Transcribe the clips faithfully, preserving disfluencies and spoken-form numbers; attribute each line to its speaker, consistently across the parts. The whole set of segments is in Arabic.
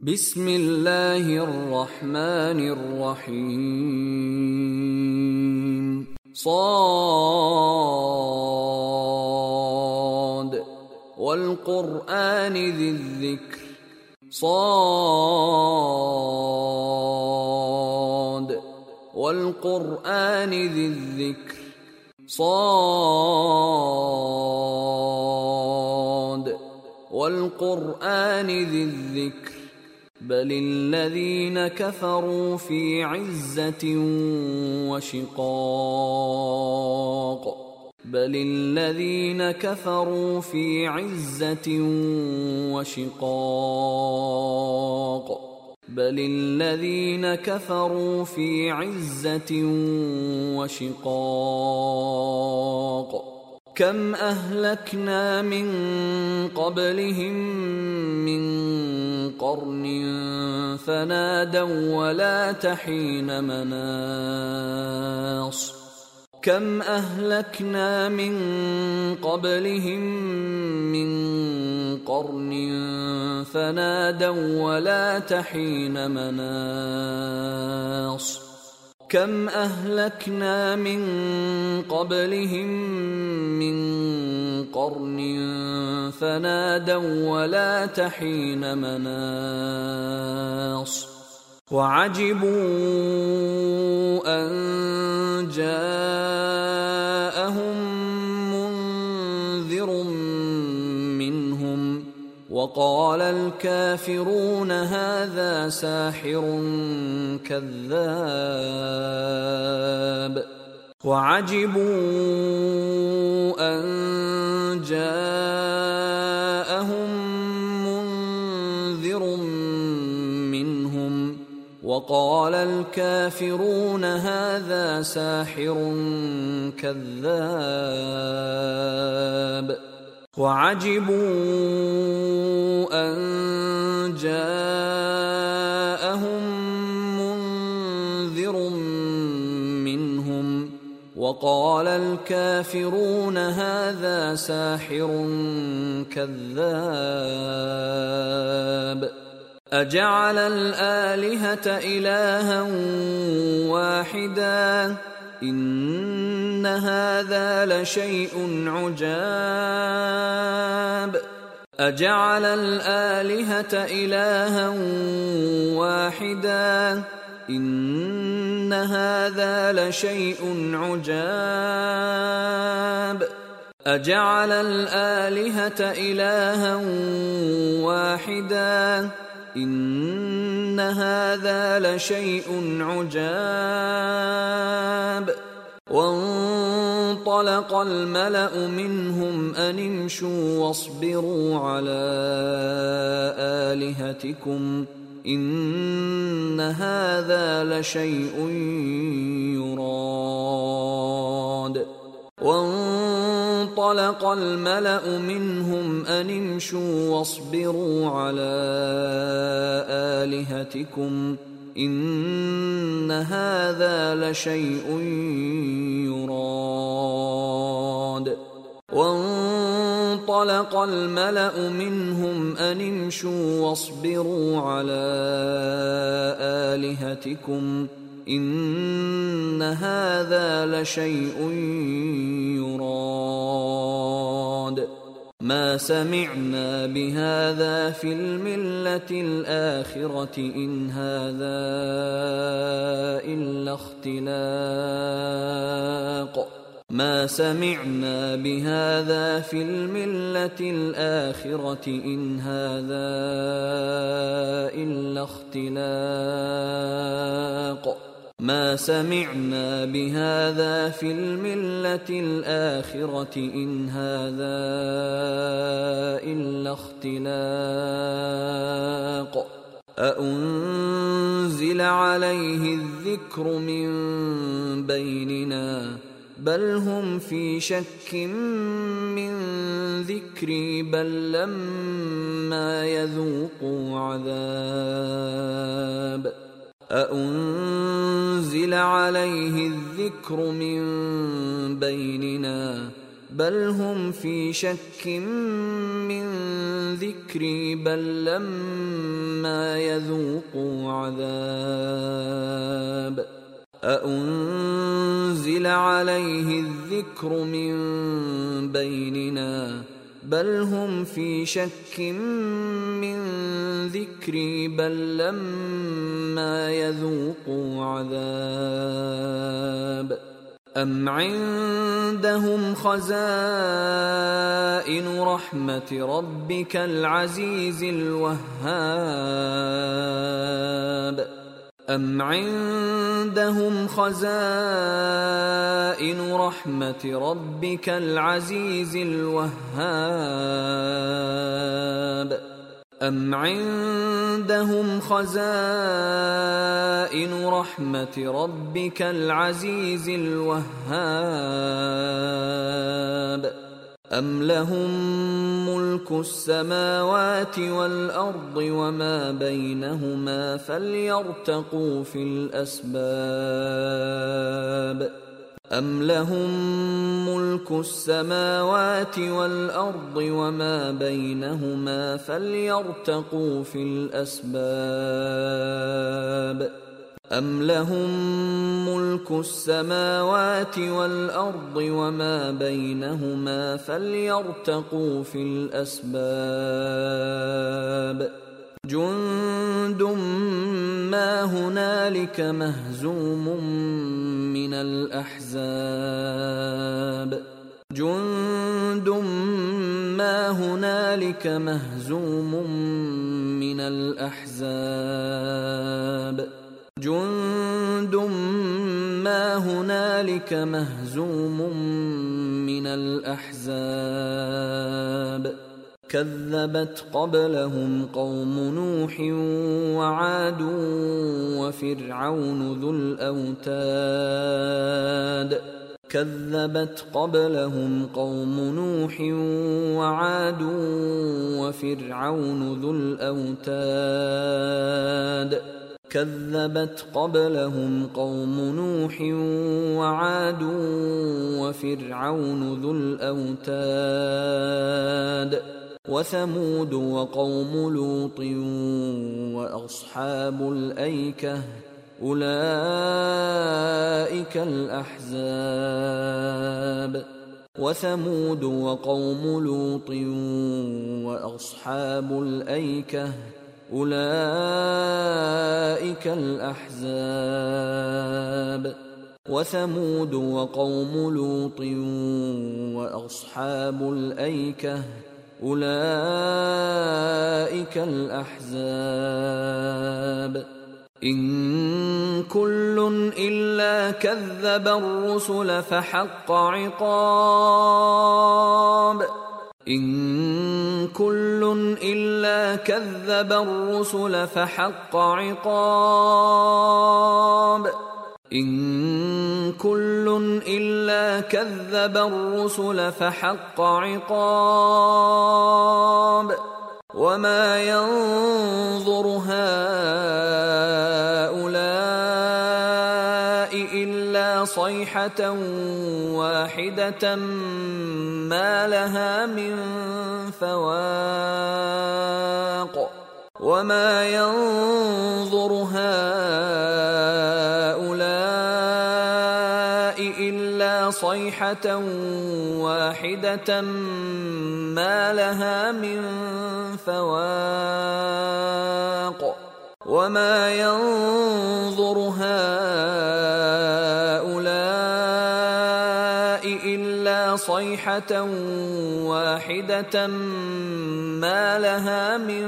Speaker 1: بسم الله الرحمن الرحيم صاد والقرآن ذي الذكر صاد والقرآن ذي الذكر صاد والقرآن ذي الذكر بل الذين كفروا في عزة وشقاق بل الذين كفروا في عزة وشقاق بل الذين كفروا في عزة وشقاق كم أهلكنا من قبلهم من قرن فنادوا ولا تحين مناص كم أهلكنا من قبلهم من قرن فنادوا ولا تحين مناص كم أهلكنا من قبلهم من قرن فنادوا ولا تحين مناص وعجبوا أن جاءهم منذر منهم وقال الكافرون هذا ساحر كذاب وعجبوا أن جاءهم منذر منهم وقال الكافرون هذا ساحر كذاب وعجبوا أن جاءهم منذر منهم وقال الكافرون هذا ساحر كذاب أجعل الآلهة إلها واحدا إن هذا لشيء عجاب أجعل الآلهة إلها واحدا إن هذا لشيء عجاب أجعل الآلهة إلها واحدا إن هذا لشيء عجاب وانطلق الملأ منهم أن امشوا واصبروا على آلهتكم إن هذا لشيء يراد وانطلق الملأ منهم أن امشوا واصبروا على آلهتكم إن هذا لشيء يراد وانطلق الملأ منهم أن امشوا واصبروا على آلهتكم إن هذا لشيء يراد ما سمعنا بهذا في الملة الآخرة إن هذا إلا اختلاق ما سمعنا بهذا في الملة الآخرة إن هذا إلا اختلاق ما سمعنا بهذا في الملة الآخرة إن هذا إلا اختلاق أأنزل عليه الذكر من بيننا بل هم في شك من ذكري بل لما يذوقوا عذاب أأنزل عليه الذكر من بيننا بل هم في شك من ذكري بل لما يذوقوا عذاب أأنزل عليه الذكر من بيننا بل هم في شك من ذكري بل لما يذوقوا عذاب أم عندهم خزائن رحمة ربك العزيز الوهاب أم عندهم خزائن رحمة ربك العزيز الوهاب أم عندهم خزائن رحمة ربك العزيز الوهاب أم لهم ملك السماوات والأرض وما بينهما فليرتقوا في الأسباب أم لهم ملك السماوات والأرض وما بينهما فليرتقوا في الأسباب أم لهم ملك السماوات والأرض وما بينهما فليرتقوا في الأسباب جند ما هنالك مهزوم من الأحزاب جند ما هنالك مهزوم من الأحزاب جند ما هنالك مهزوم من الأحزاب كذبت قبلهم قوم نوح وعاد وفرعون ذو الأوتاد كذبت قبلهم قوم نوح وعاد وفرعون ذو الأوتاد كذبت قبلهم قوم نوح وعاد وفرعون ذو الأوتاد وثمود وقوم لوط وأصحاب الأيكة أولئك الأحزاب وثمود وقوم لوط وأصحاب الأيكة أولئك الأحزاب وثمود وقوم لوط وأصحاب الأيكة أولئك الأحزاب إن كل إلا كذب الرسل فحق عقاب إن كل إلا كذب الرسل فحق عقاب إن كل إلا كذب الرسل فحق عقاب وما ينظر هؤلاء إلا صيحة واحدة ما لها من فواق وما ينظر هؤلاء إلا صيحة واحدة ما لها من فواق وما ينظر هؤلاء إلا صيحة واحدة ما لها من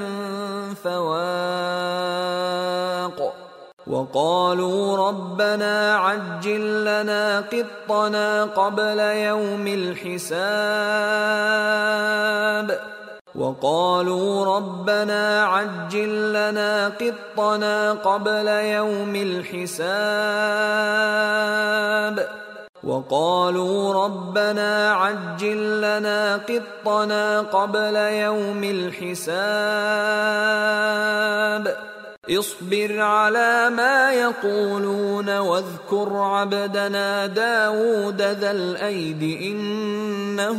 Speaker 1: فواق وقالوا ربنا عجل لنا قطنا قبل يوم الحساب وقالوا ربنا عجل لنا قطنا قبل يوم الحساب وقالوا ربنا عجل لنا قطنا قبل يوم الحساب اصبر على ما يقولون واذكر عبدنا داود ذا الأيد إنه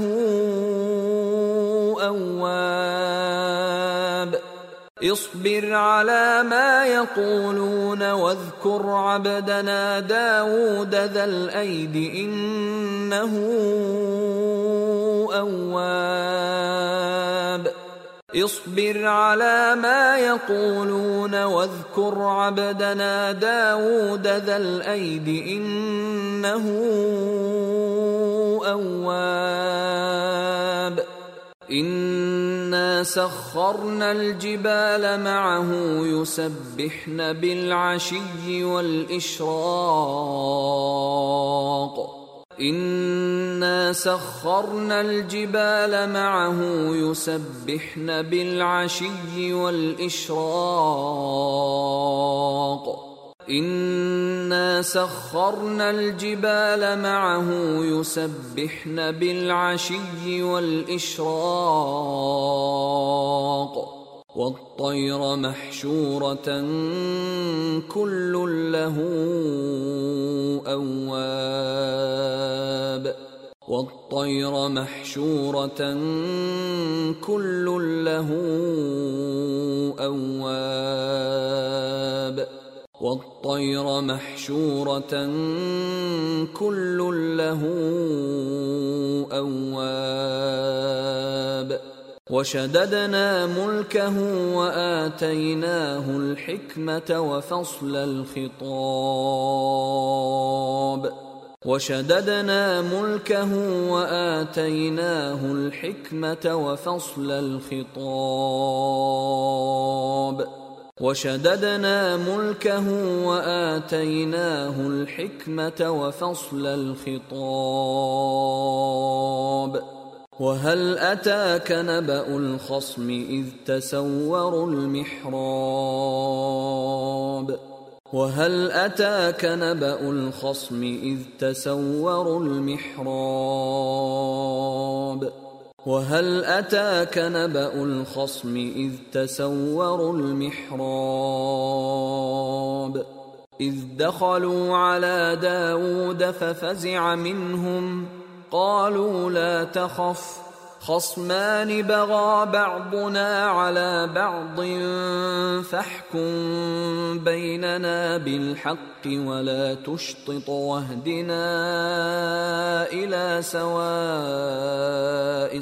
Speaker 1: أواب اصبر على ما يقولون واذكر عبدنا داود ذا الأيد إنه أواب اصبر على ما يقولون واذكر عبدنا داود ذا الأيد إنه أواب إنا سخرنا الجبال معه يسبحن بالعشي والإشراق إنا سخرنا الجبال معه يسبحن بالعشي والإشراق إنا سخرنا الجبال معه يسبحن بالعشي والإشراق والطير محشورة كل له أواب والطير محشورة كل له أواب والطير محشورة كل له أواب وشددنا ملكه وآتيناه الحكمة وفصل الخطاب وشددنا ملكه وآتيناه الحكمة وفصل الخطاب وشددنا ملكه وآتيناه الحكمة وفصل الخطاب وهل أتاك نبأ الخصم إذ تسوروا المحراب وهل أتاك نبأ الخصم إذ تسوروا المحراب وهل أتاك نبأ الخصم إذ تسوروا المحراب إذ دخلوا على داود ففزع منهم قالوا لا تخف خصمان بغى بعضنا على بعض فاحكم بيننا بالحق ولا تشطط واهدنا إلى سواء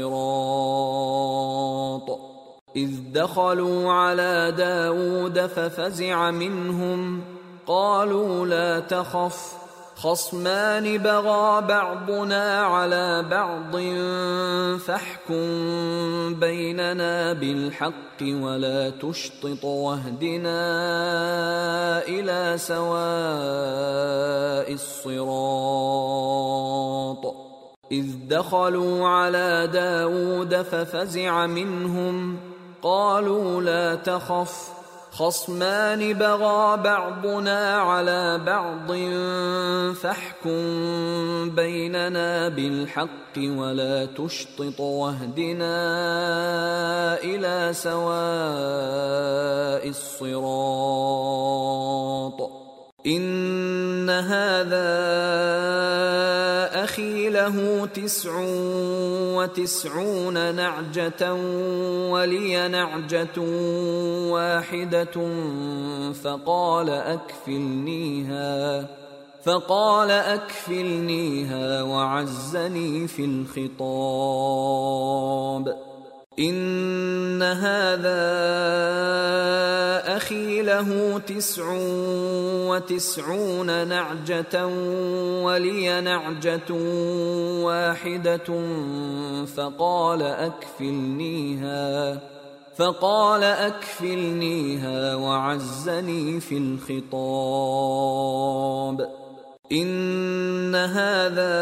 Speaker 1: الصراط إذ دخلوا على داود ففزع منهم قالوا لا تخف خصمان بغى بعضنا على بعض فاحكم بيننا بالحق ولا تشطط واهدنا إلى سواء الصراط إذ دخلوا على داود ففزع منهم قالوا لا تخف خصمان بغى بعضنا على بعض فاحكم بيننا بالحق ولا تشطط واهدنا إلى سواء الصراط إن هذا أخي له تسع وتسعون نعجة ولي نعجة واحدة فقال أكفلنيها فقال أكفلنيها وعزني في الخطاب إن هذا أخي له تسع وتسعون نعجة ولي نعجة واحدة فقال أكفلنيها فقال أكفلنيها وعزني في الخطاب إن هذا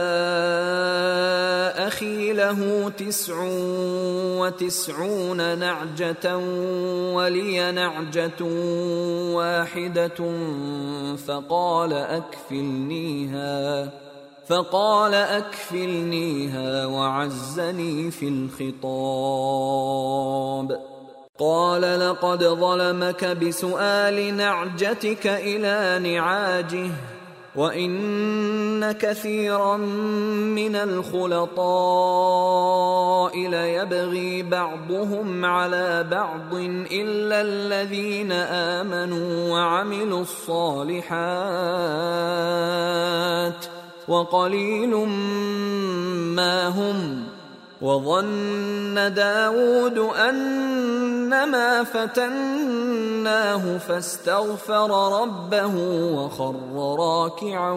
Speaker 1: أخي له تسع وتسعون نعجة ولي نعجة واحدة فقال أكفلنيها فقال أكفلنيها وعزني في الخطاب قال لقد ظلمك بسؤال نعجتك إلى نعاجه وإن كثيرا من الخلطاء ليبغي بعضهم على بعض إلا الذين آمنوا وعملوا الصالحات وقليل ما هم. وظن داود أنما فتناه فاستغفر ربه وخر راكعا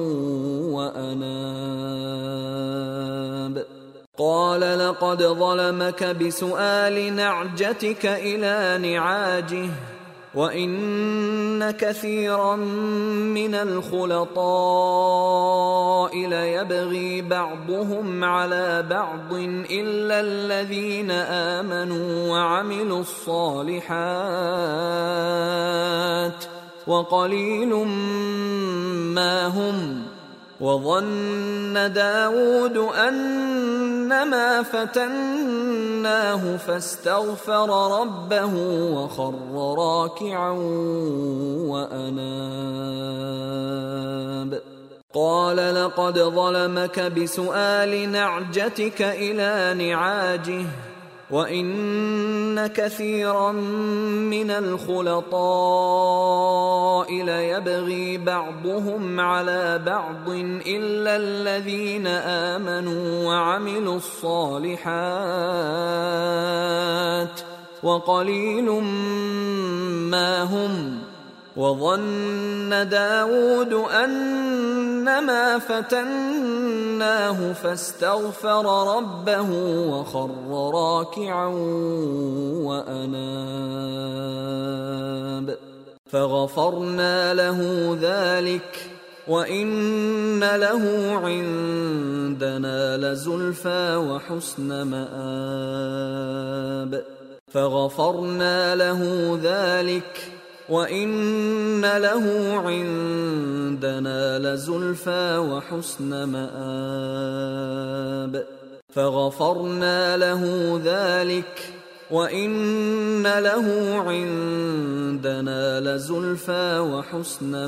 Speaker 1: وأناب. قال لقد ظلمك بسؤال نعجتك إلى نعاجه وإن كثيرا من الخلطاء ليبغي بعضهم على بعض إلا الذين آمنوا وعملوا الصالحات وقليل ما هم. وظن داود أنما فتناه فاستغفر ربه وخر راكعا وأناب. قال لقد ظلمك بسؤال نعجتك إلى نعاجه وإن كثيرا من الخلطاء ليبغي بعضهم على بعض إلا الذين آمنوا وعملوا الصالحات وقليل ما هم. وظن داود أنما فتناه فاستغفر ربه وخر راكعا وأناب. فغفرنا له ذلك وإن له عندنا لزلفى وحسن مآب. فغفرنا له ذلك وإن له عندنا لزلفى وحسن مآب. فغفرنا له ذلك وإن له عندنا لزلفى وحسن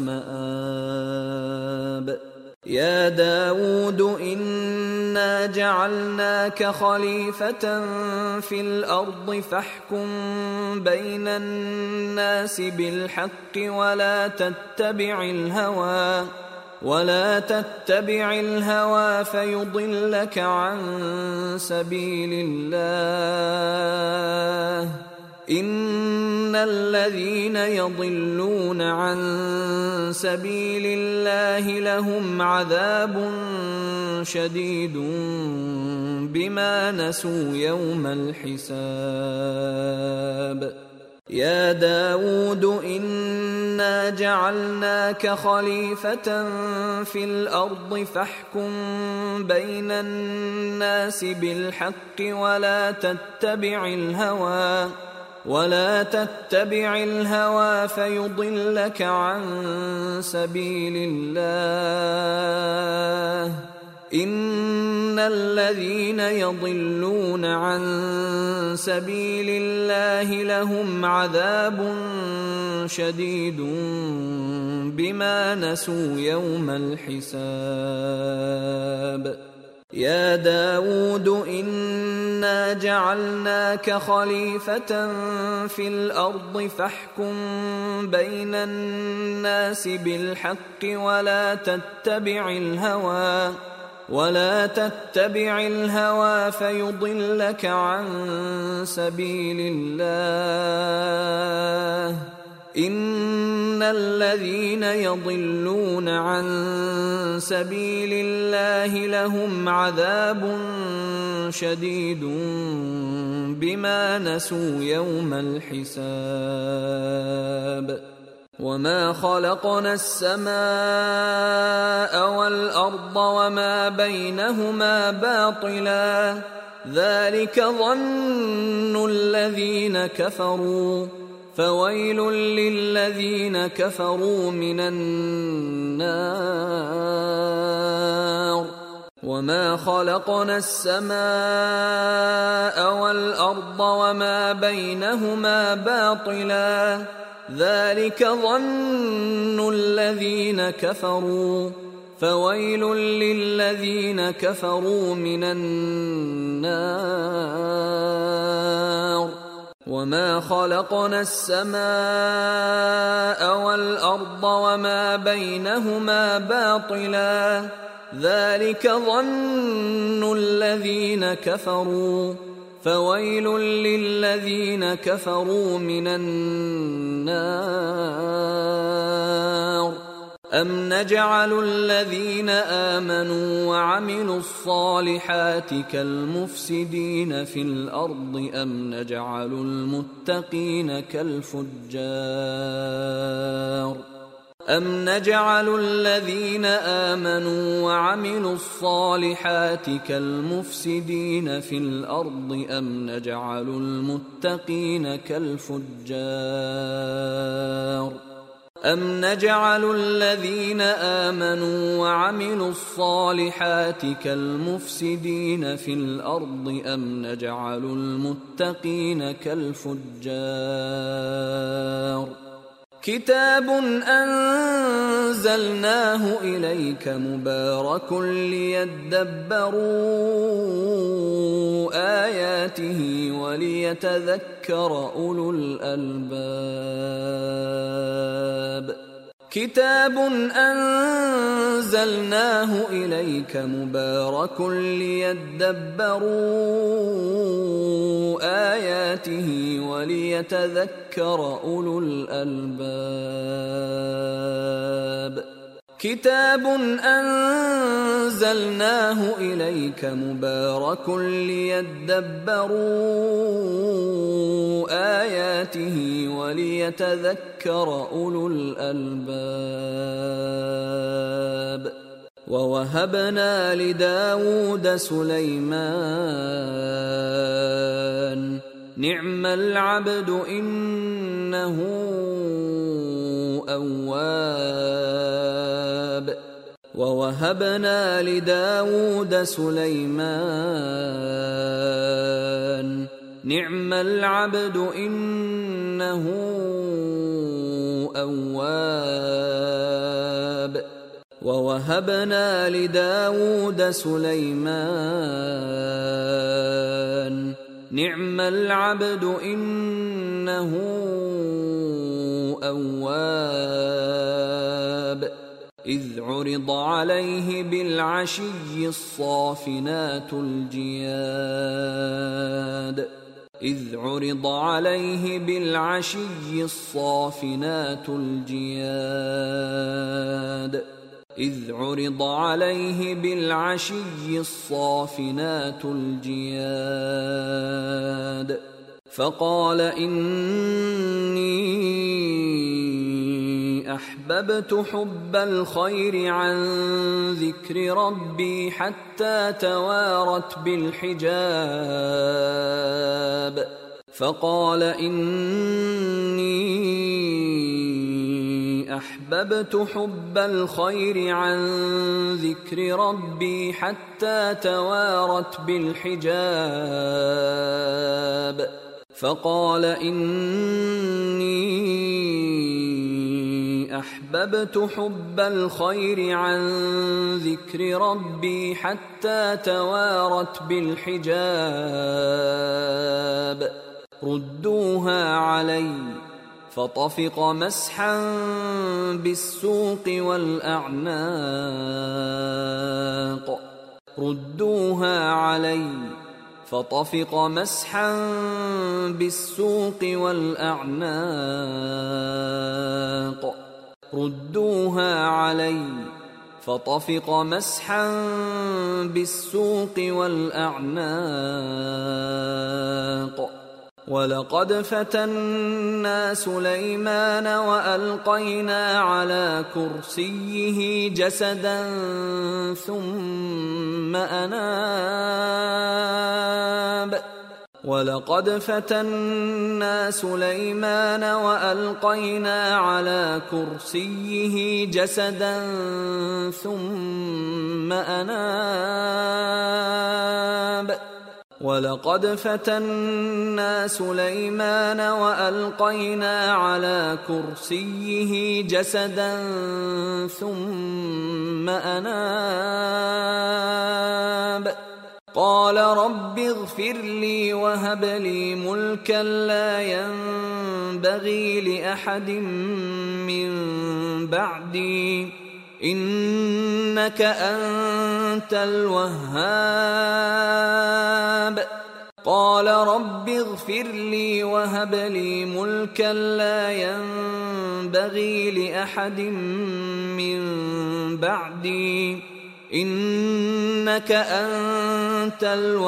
Speaker 1: مآب. يا داود إنا جعلناك خليفة في الأرض فاحكم بين الناس بالحق ولا تتبع الهوى ولا تتبع الهوى فيضلك عن سبيل الله. إن الذين يضلون عن سبيل الله لهم عذاب شديد بما نسوا يوم الحساب. يا داود إنا جعلناك خليفة في الأرض فاحكم بين الناس بالحق ولا تتبع الهوى ولا تتبع الهوى فيضلك عن سبيل الله. إن الذين يضلون عن سبيل الله لهم عذاب شديد بما نسوا يوم الحساب. يا داود إنا جعلناك خليفة في الأرض فاحكم بين الناس بالحق ولا تتبع الهوى ولا تتبع الهوى فيضلك عن سبيل الله. إن الذين يضلون عن سبيل الله لهم عذاب شديد بما نسوا يوم الحساب. وما خلقنا السماء والأرض وما بينهما باطلا ذلك ظن الذين كفروا فويل للذين كفروا من النار. وما خلقنا السماء والأرض وما بينهما باطلا ذلك ظن الذين كفروا فويل للذين كفروا من النار وما خلقنا السماء والأرض وما بينهما باطلا ذلك ظن الذين كفروا فويل للذين كفروا من النار أم نجعل الذين آمنوا وعملوا الصالحات كالمفسدين في الأرض أم نجعل المتقين كالفجار أم نجعل الذين آمنوا وعملوا الصالحات كالمفسدين في الأرض أم نجعل المتقين كالفجار أم نجعل الذين آمنوا وعملوا الصالحات كالمفسدين في الأرض أم نجعل المتقين كالفجار كتاب أنزلناه إليك مبارك ليدبروا آياته وليتذكر أولو الألباب كتاب أنزلناه إليك مبارك ليدبروا آياته وليتذكر أولو الألباب كتاب أنزلناه إليك مبارك ليدبروا آياته وليتذكر أولو الألباب ووهبنا لداود سليمان نعم العبد إنه أواب ووهبنا لداود سليمان نعم العبد إنه أواب ووهبنا لداود سليمان نعم العبد إنه أواب إذ عرض عليه بالعشي الصافنات الجياد إذ عرض عليه بالعشي الصافنات الجياد إذ عرض عليه بالعشي الصافنات الجياد فقال إني أحببت حب الخير عن ذكر ربي حتى توارت بالحجاب فقال إني أحببت حب الخير عن ذكر ربي حتى توارت بالحجاب فقال إني أحببت حب الخير عن ذكر ربي حتى توارت بالحجاب ردوها علي فطفق مسحا بالسوق والأعناق ردوها علي فطفق مسحا بالسوق والأعناق ردوها علي فطفق مسحا بالسوق والأعناق ولقد فتنا سليمان وألقينا على كرسيه جسدا ثم أناب ولقد فتنا سليمان وألقينا على كرسيه جسدا ثم أناب ولقد فتنا سليمان وألقينا على كرسيه جسدا ثم أناب قال رب اغفر لي وهب لي ملكا لا ينبغي لأحد من بعدي إنك أنت الوهاب قال رب اغفر لي وهب لي ملكا لا ينبغي لأحد من بعدي إنك أنت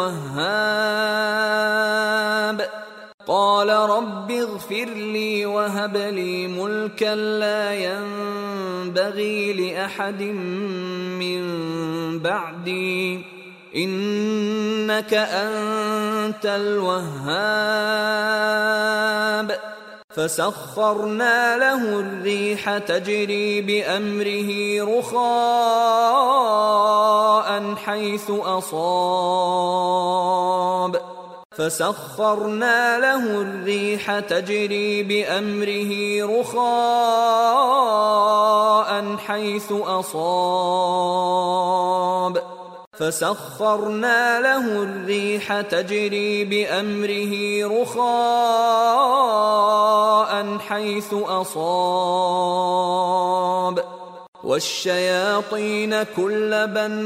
Speaker 1: الوهاب قال رب اغفر لي وهب لي ملكا لا ينبغي لأحد من بعدي إنك أنت الوهاب فسخرنا له الريح تجري بأمره رخاء حيث أصاب فسخرنا له الريح تجري بأمره رخاء حيث أصاب فسخرنا له الريح تجري بأمره رخاء حيث أصاب والشياطين كل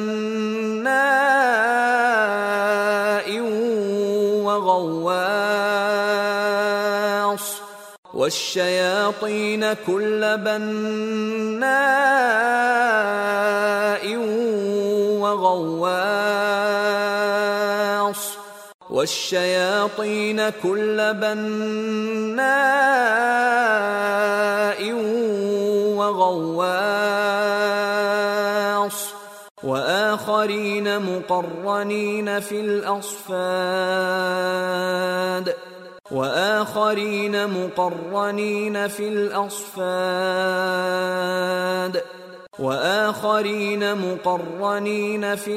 Speaker 1: بناء وغواص والشياطين كل بناء وغواص والشياطين كل بناء وغواص وآخرين مقرنين في الأصفاد وآخرين مقرنين في الأصفاد وآخرين مقرنين في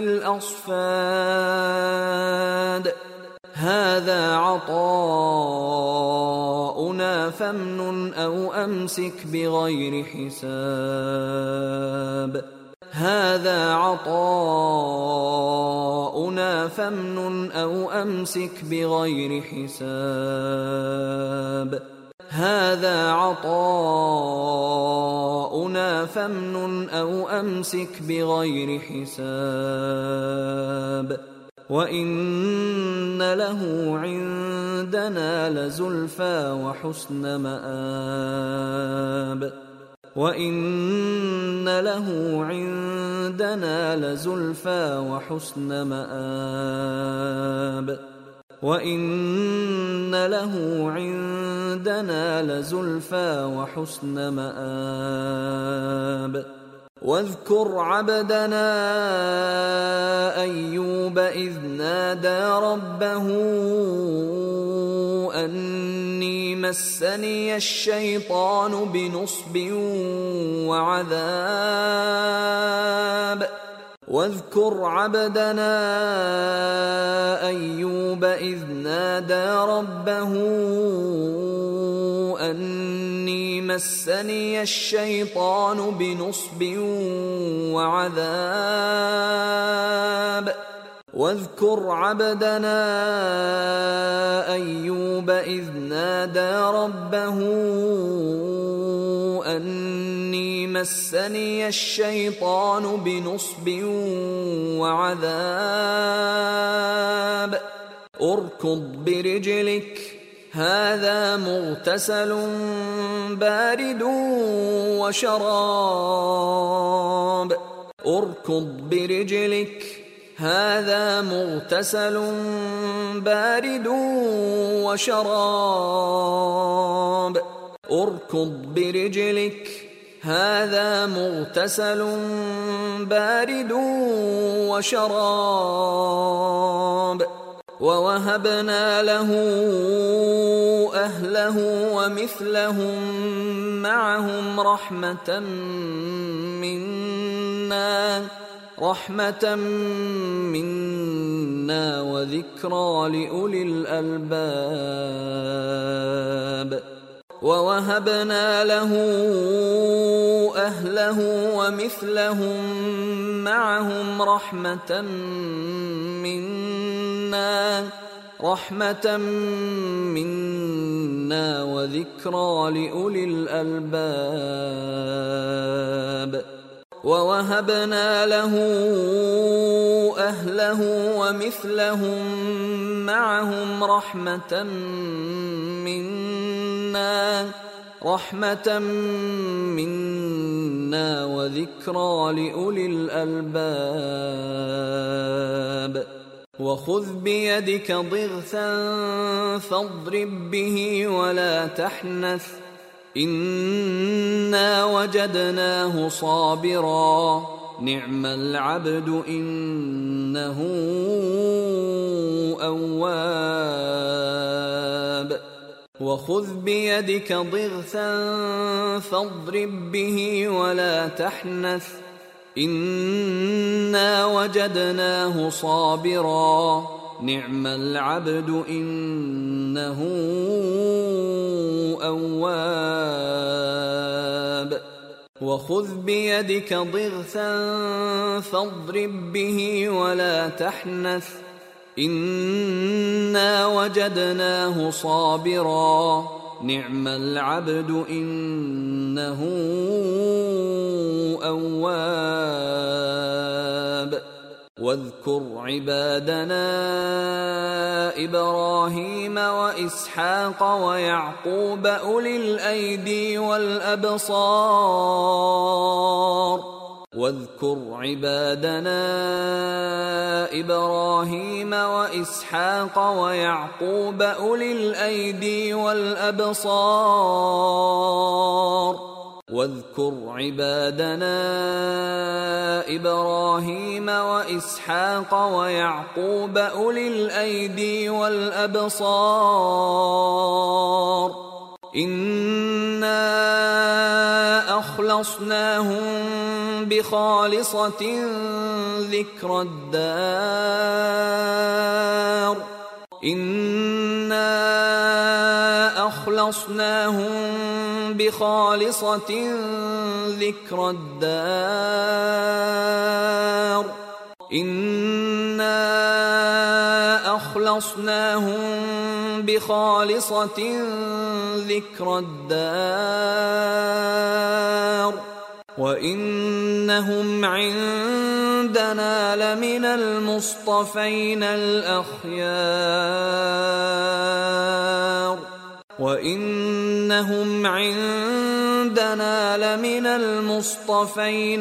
Speaker 1: الأصفاد هذا عطاؤنا فامنن أو أمسك بغير حساب هذا عطاؤنا فامنن أو أمسك بغير حساب هذا عطاؤنا فامنن أو أمسك بغير حساب وإن له عندنا لزلفى وحسن مآب وإن له عندنا لزلفى وحسن مآب وإن له عندنا لزلفى وحسن مآب واذكر عبدنا أيوب إذ نادى ربه أني مسني الشيطان بنصب وعذاب واذكر عبدنا أيوب إذ نادى ربه أني مسني الشيطان بنصب وعذاب واذكر عبدنا أيوب إذ نادى ربه أني مسني الشيطان بنصب وعذاب اركض برجلك هذا مغتسل بارد وشراب اركض برجلك هذا مغتسل بارد وشراب اركض برجلك هذا مغتسل بارد وشراب ووهبنا له أهله ومثلهم معهم رحمة منا رحمة منا وذكرى لأولي الألباب ووهبنا له أهله ومثلهم معهم رحمة منا رحمة منا وذكرى لأولي الألباب ووهبنا له أهله ومثلهم معهم رحمة منا رحمة منا وذكرى لأولي الألباب وخذ بيدك ضغثا فاضرب به ولا تحنث إنا وجدناه صابرا نعم العبد إنه أواب وخذ بيدك ضغثا فاضرب به ولا تحنث إنا وجدناه صابرا نعم العبد إنه أواب وخذ بيدك ضغثا فاضرب به ولا تحنث إنا وجدناه صابرا نعم العبد إنه أواب واذكر عبادنا إبراهيم وإسحاق ويعقوب أولي الأيدي والأبصار واذكر عبادنا إبراهيم وإسحاق ويعقوب أولي الأيدي والأبصار واذكر عبادنا إبراهيم وإسحاق ويعقوب أولي الأيدي والأبصار إنا أخلصناهم بخالصة ذكر الدار إنا أخلصناهم بخالصة ذكر الدار إنا أخلصناهم بخالصة ذكر الدار وإنهم عندنا لمن المصطفين الأخيار وإنهم عندنا لمن المصطفين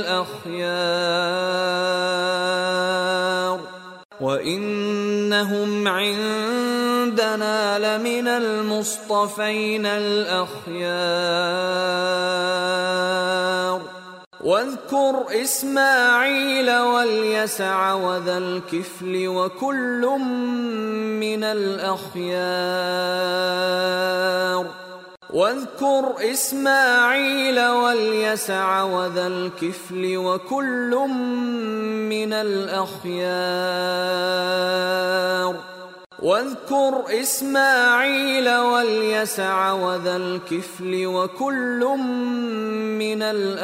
Speaker 1: الأخيار وإنهم عندنا لمن المصطفين الأخيار واذكر إسماعيل واليسع وذا الكفل وكل من الأخيار واذكر إسماعيل واليسع وذا الكفل وكل من الأخيار واذكر إسماعيل واليسع وذا الكفل وكل من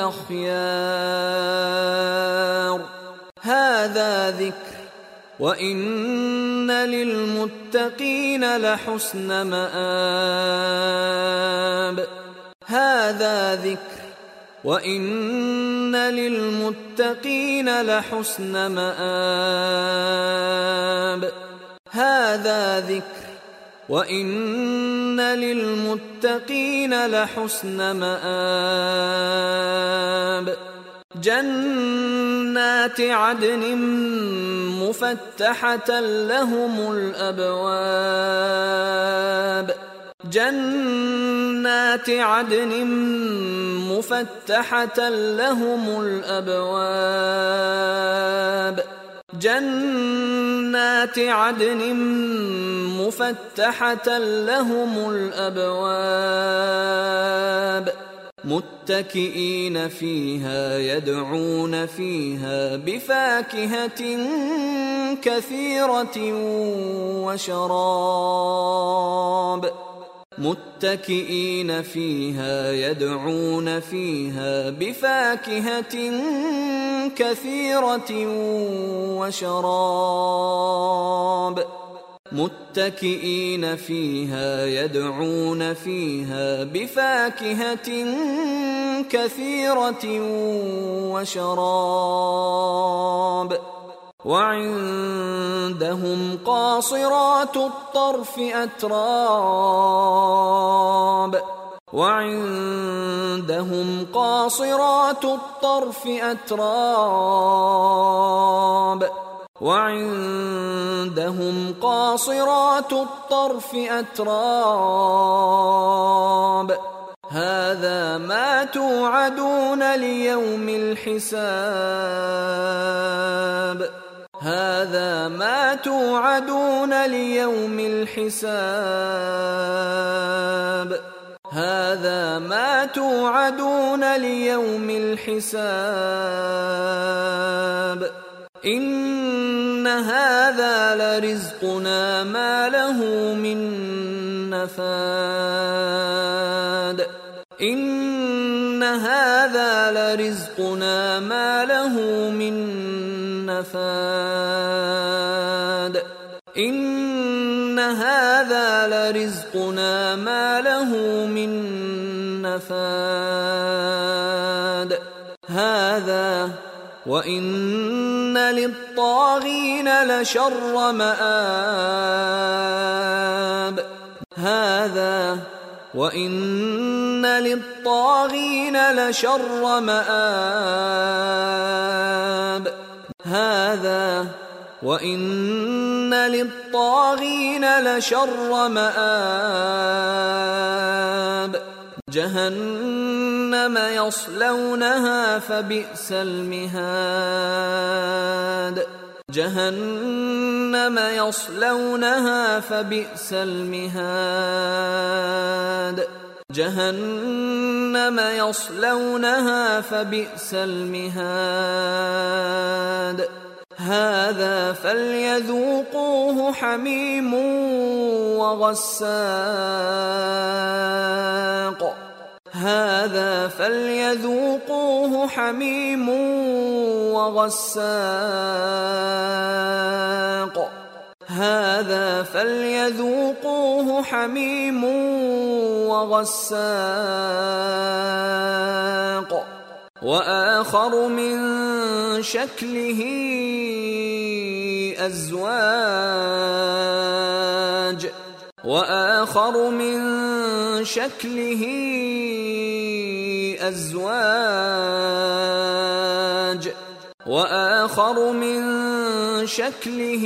Speaker 1: الأخيار هذا ذكر وإن للمتقين لحسن مآب هذا ذكر وإن للمتقين لحسن مآب هذا ذكر وإن للمتقين لحسن مآب جنات عدن مفتحة لهم الأبواب جنات عدن مفتحة لهم الأبواب جنات عدن مفتحة لهم الأبواب متكئين فيها يدعون فيها بفاكهة كثيرة وشراب متكئين فيها يدعون فيها بفاكهة كثيرة وشراب متكئين فيها يدعون فيها بفاكهة كثيرة وشراب وعندهم قاصرات الطرف أتراب وعندهم قاصرات الطرف أتراب وعندهم قاصرات الطرف أتراب هذا ما توعدون ليوم الحساب هذا ما توعدون ليوم الحساب هذا ما توعدون ليوم الحساب إن هذا لرزقنا ما له من نفاد إن هذا لرزقنا ما له من نفاد إن هذا لرزقنا ما له من نفاد هذا وإن للطاغين لشر مآب هذا وإن للطاغين لشر مآب هذا وإن للطاغين لشر مآب جهنم يصلونها فبئس المهاد جهنم يصلونها فبئس المهاد جهنم يصلونها فبئس المهاد هذا فليذوقوه حميم وغساق هذا فليذوقوه حميم وغساق هذا فليذوقوه حميم وغساق وآخر من شكله أزواج وآخر من شكله أزواج وآخر من شكله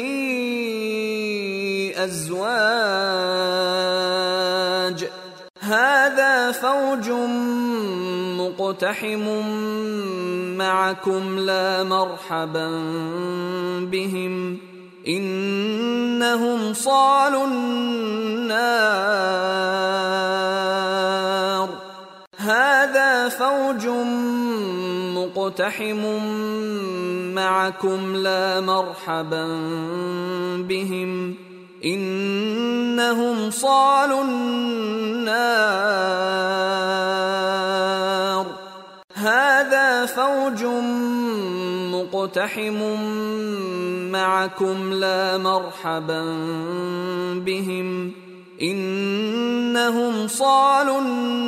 Speaker 1: أزواج هذا فوج مقتحم معكم لا مرحبا بهم إنهم صالوا النار هذا فوج مقتحم معكم لا مرحبا بهم إنهم صالوا النار هذا فوج مقتحم معكم لا مرحبا بهم إنهم صالوا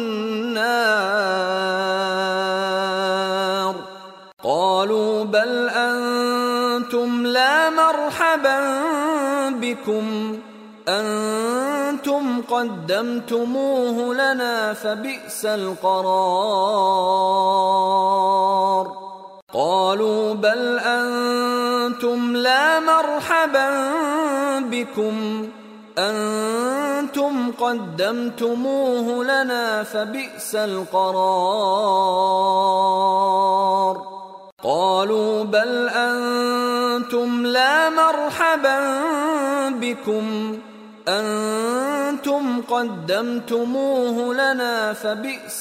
Speaker 1: النار قالوا بل أنتم لا مرحبا بكم أنتم قدمتموه لنا فبئس القرار قالوا بل أنتم لا مرحبا بكم أنتم قدمتموه لنا فبئس القرار قالوا بل أنتم لا لا مرحبا بكم أنتم قدمتموه لنا فبئس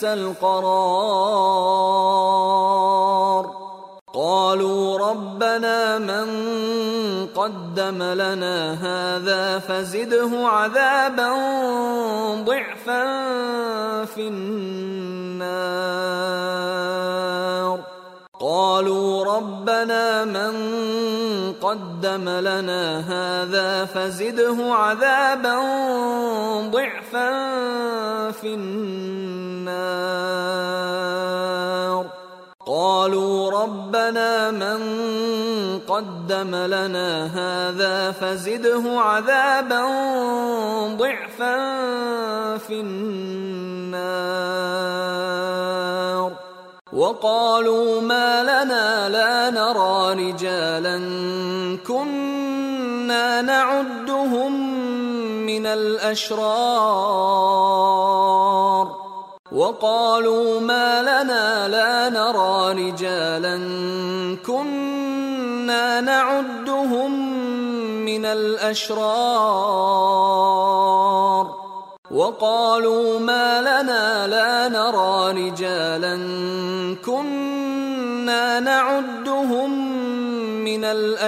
Speaker 1: القرار. قالوا ربنا من قدم لنا هذا فزده عذابا ضعفا في النار. قالوا ربنا من قدم لنا هذا فزده عذابا ضعفا في النار. قالوا ربنا من قدم لنا هذا فزده عذابا ضعفا في النار. وقالوا ما لنا لا نرى رجالا كنا نعدهم من الأشرار. وقالوا ما لنا لا نرى رجالا كنا نعدهم من الأشرار. وقالوا ما لنا لا نرى رجالا كنا نعدهم من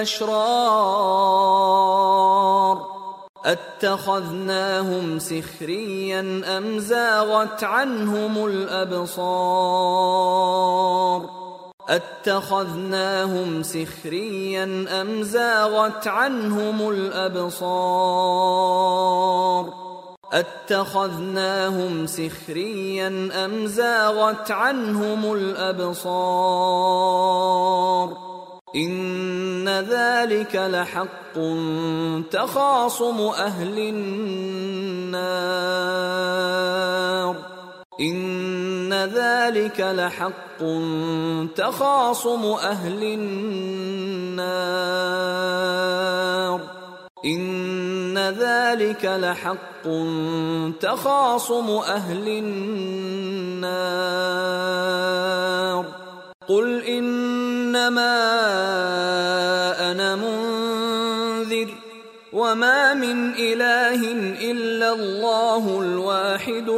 Speaker 1: الأشرار. أتخذناهم سخريا أم زاغت عنهم الأبصار. أتخذناهم سخريا أم زاغت عنهم الأبصار. أتخذناهم سخريا أم زاغت عنهم الأبصار. إن ذلك لحق تخاصم أهل النار. إن ذلك لحق تخاصم أهل النار. إن ذلك لحق تخاصم أهل النار. قل إنما أنا منذر وما من إله إلا الله الواحد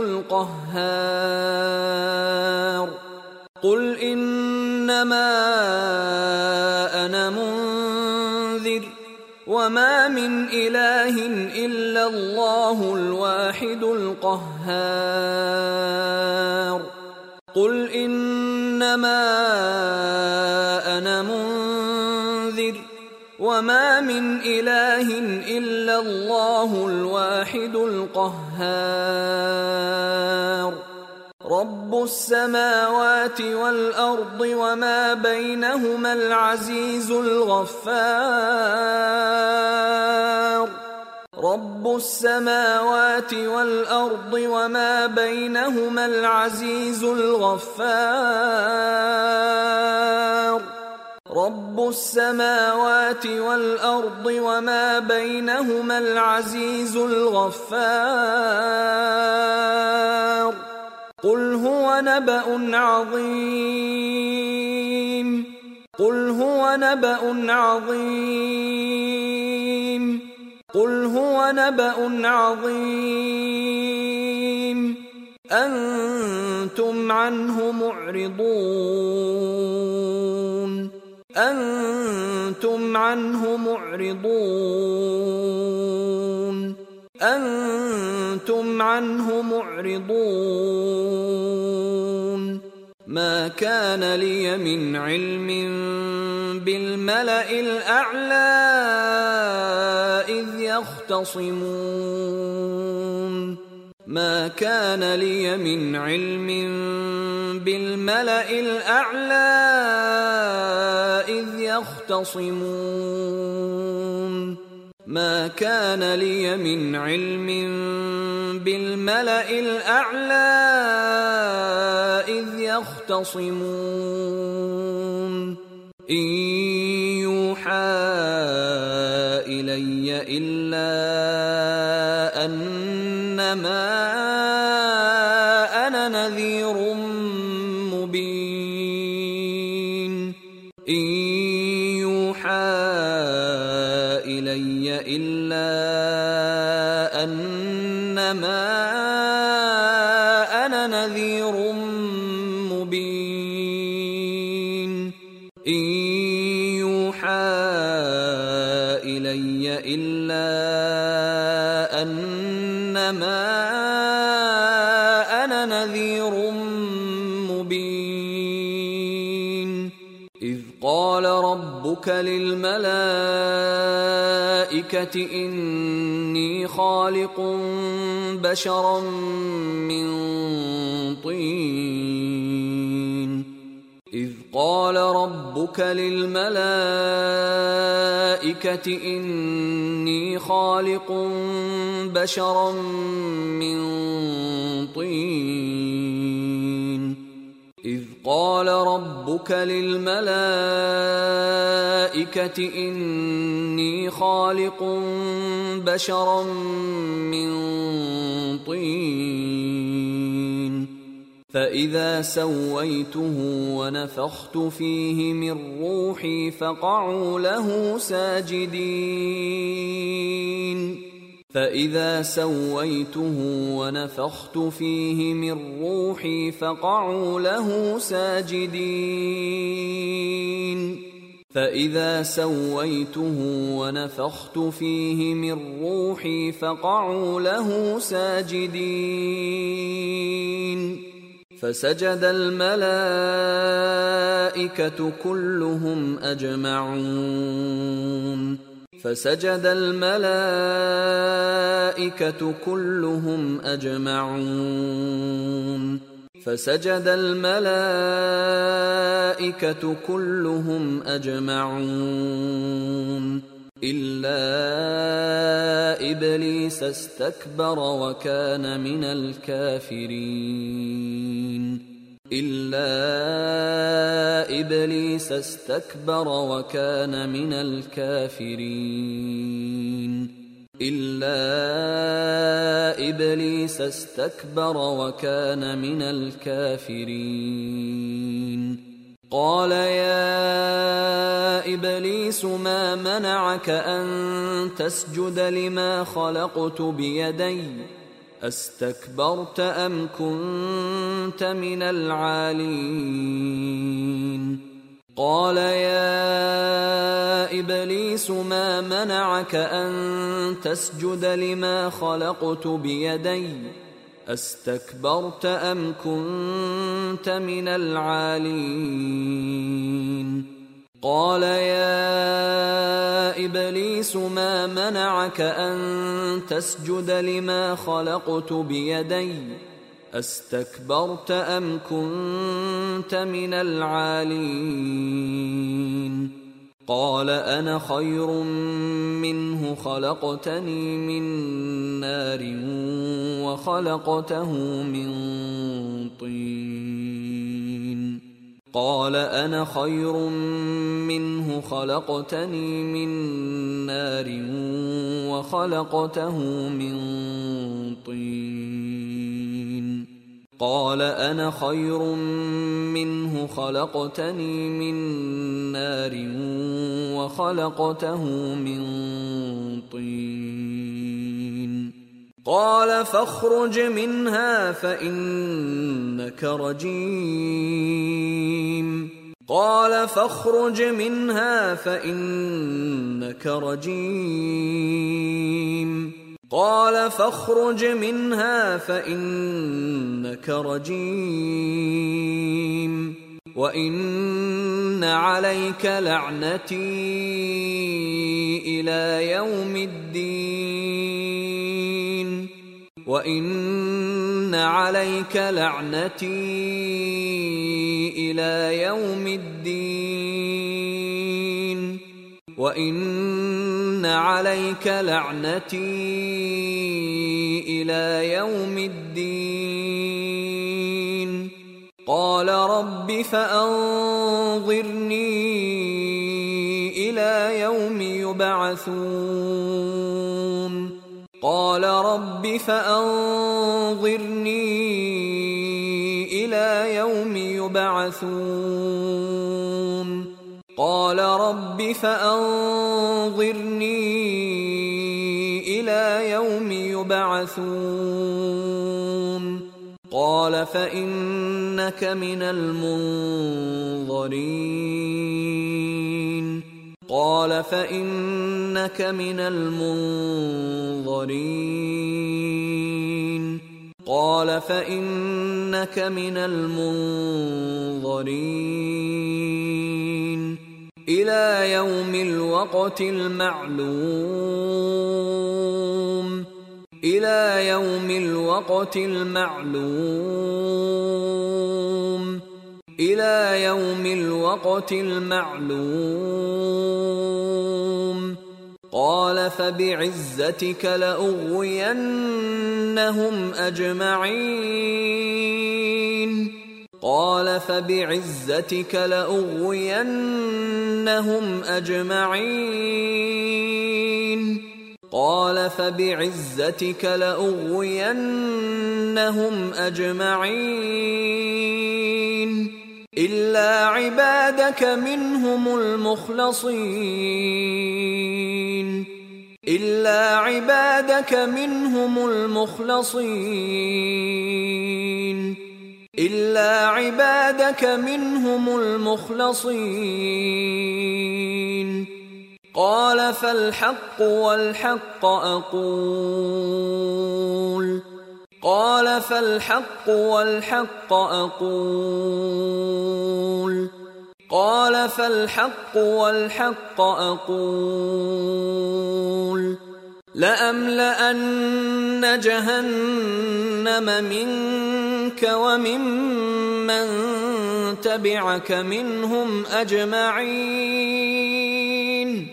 Speaker 1: القهار. قل إنما أنا منذر وما من إله إلا الله الواحد القهار. قل إنما أنا منذر وما من إله إلا الله الواحد القهار. رب السماوات والأرض وما بينهما العزيز الغفار. رب السماوات والأرض وما بينهما العزيز الغفار. رب السماوات والأرض وما بينهما العزيز الغفار. قل هو نبأ عظيم. قل هو نبأ عظيم. قل هو نبأ عظيم أنتم عنه معرضون. أنتم عنه معرضون. أنتم عنه معرضون. ما كان لي من علم بالملأ الأعلى إذ يختصمون. ما كان لي من علم بالملأ الأعلى إذ يختصمون. ما كان لي من علم بالملأ الأعلى إذ يختصمون. إن يوحى إلي إلا أنما أنا نذير مبين. إن يوحى إن يوحى إلي إلا أنما أنا نذير مبين إذ قال ربك للملائكة إني خالق بشرا من طين إذ قال ربك للملائكة إني خالق بشرا من طين إذ قال ربك للملائكة إني خالق بشرا من طين فإذا سويته ونفخت فيه من روحي فقعوا له ساجدين فإذا سويته ونفخت فيه من روحي فقعوا له ساجدين فإذا سويته ونفخت فيه من روحي فقعوا له ساجدين فسجد الملائكة كلهم أجمعون فسجد الملائكة كلهم أجمعون فسجد الملائكة كلهم أجمعون إلا إبليس استكبر وكان من الكافرين إلا إبليس استكبر وكان من الكافرين إلا إبليس استكبر وكان من الكافرين قال يا إبليس ما منعك أن تسجد لما خلقت بيدي أستكبرت أم كنت من العالين قال يا إبليس ما منعك أن تسجد لما خلقت بيدي أستكبرت أم كنت من العالين قال يا إبليس ما منعك أن تسجد لما خلقت بيدي أستكبرت أم كنت من العالين قال أنا خير منه خلقتني من نار وخلقته من طين قال أنا خير منه خلقتني من نار وخلقته من طين قال أنا خير منه خلقتني من نار وخلقته من طين قال فاخرج منها فإنك رجيم قال فاخرج منها فإنك رجيم قال فاخرج منها فإنك رجيم وإن عليك لعنتي إلى يوم الدين وإن عليك لعنتي إلى يوم الدين وإن عليك لعنتي إلى يوم الدين قال رب فأنظرني إلى يوم يبعثون قال رب فأنظرني إلى يوم يبعثون قال رب فأنظرني إلى يوم يبعثون قال فإنك من المنظرين قال فإنك من المنظرين قال فإنك من المنظرين إلى يوم الوقت المعلوم إلى يوم الوقت المعلوم إلى يوم الوقت المعلوم قال فبعزتك لأغوينهم أجمعين قال فبعزتك لأغوينهم أجمعين قال فبعزتك لأغوينهم أجمعين إلا عبادك منهم المخلصين إلا عبادك منهم المخلصين إلا عبادك منهم المخلصين قال فالحق والحق أقول قال فالحق والحق أقول قال فالحق والحق أقول لأملأن جهنم منك وممن تبعك منهم أجمعين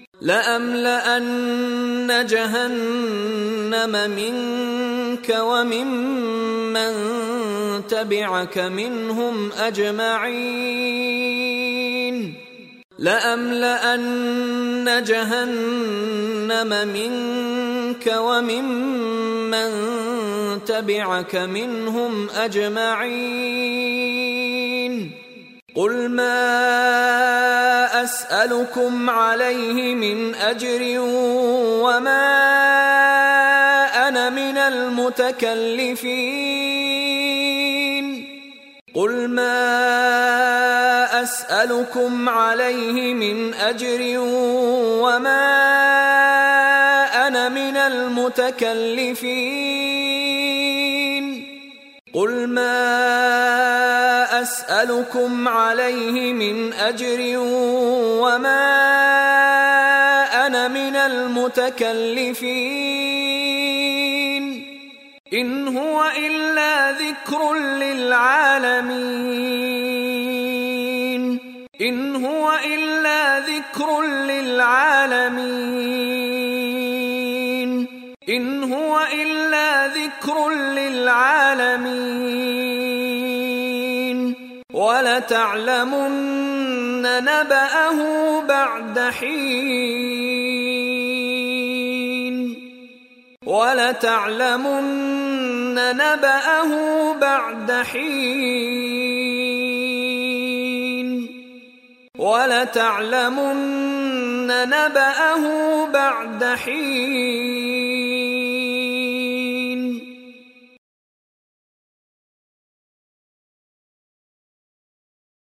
Speaker 1: لأملأن جهنم منك وممن تبعك منهم أجمعين لأملأن جهنم منك وممن تبعك منهم أجمعين قل ما أسألكم عليه من أجر وما أنا من المتكلفين قل ما أسألكم عليه من أجر وما أنا من المتكلفين قل ما أسألكم عليه من أجر وما أنا من المتكلفين إن هو إلا ذكر للعالمين إن هو إلا ذكر للعالمين إن هو إلا ذكر للعالمين ولتعلمن نبأه بعد حين ولتعلمن نبأه بعد حين ولتعلمن نبأه بعد حين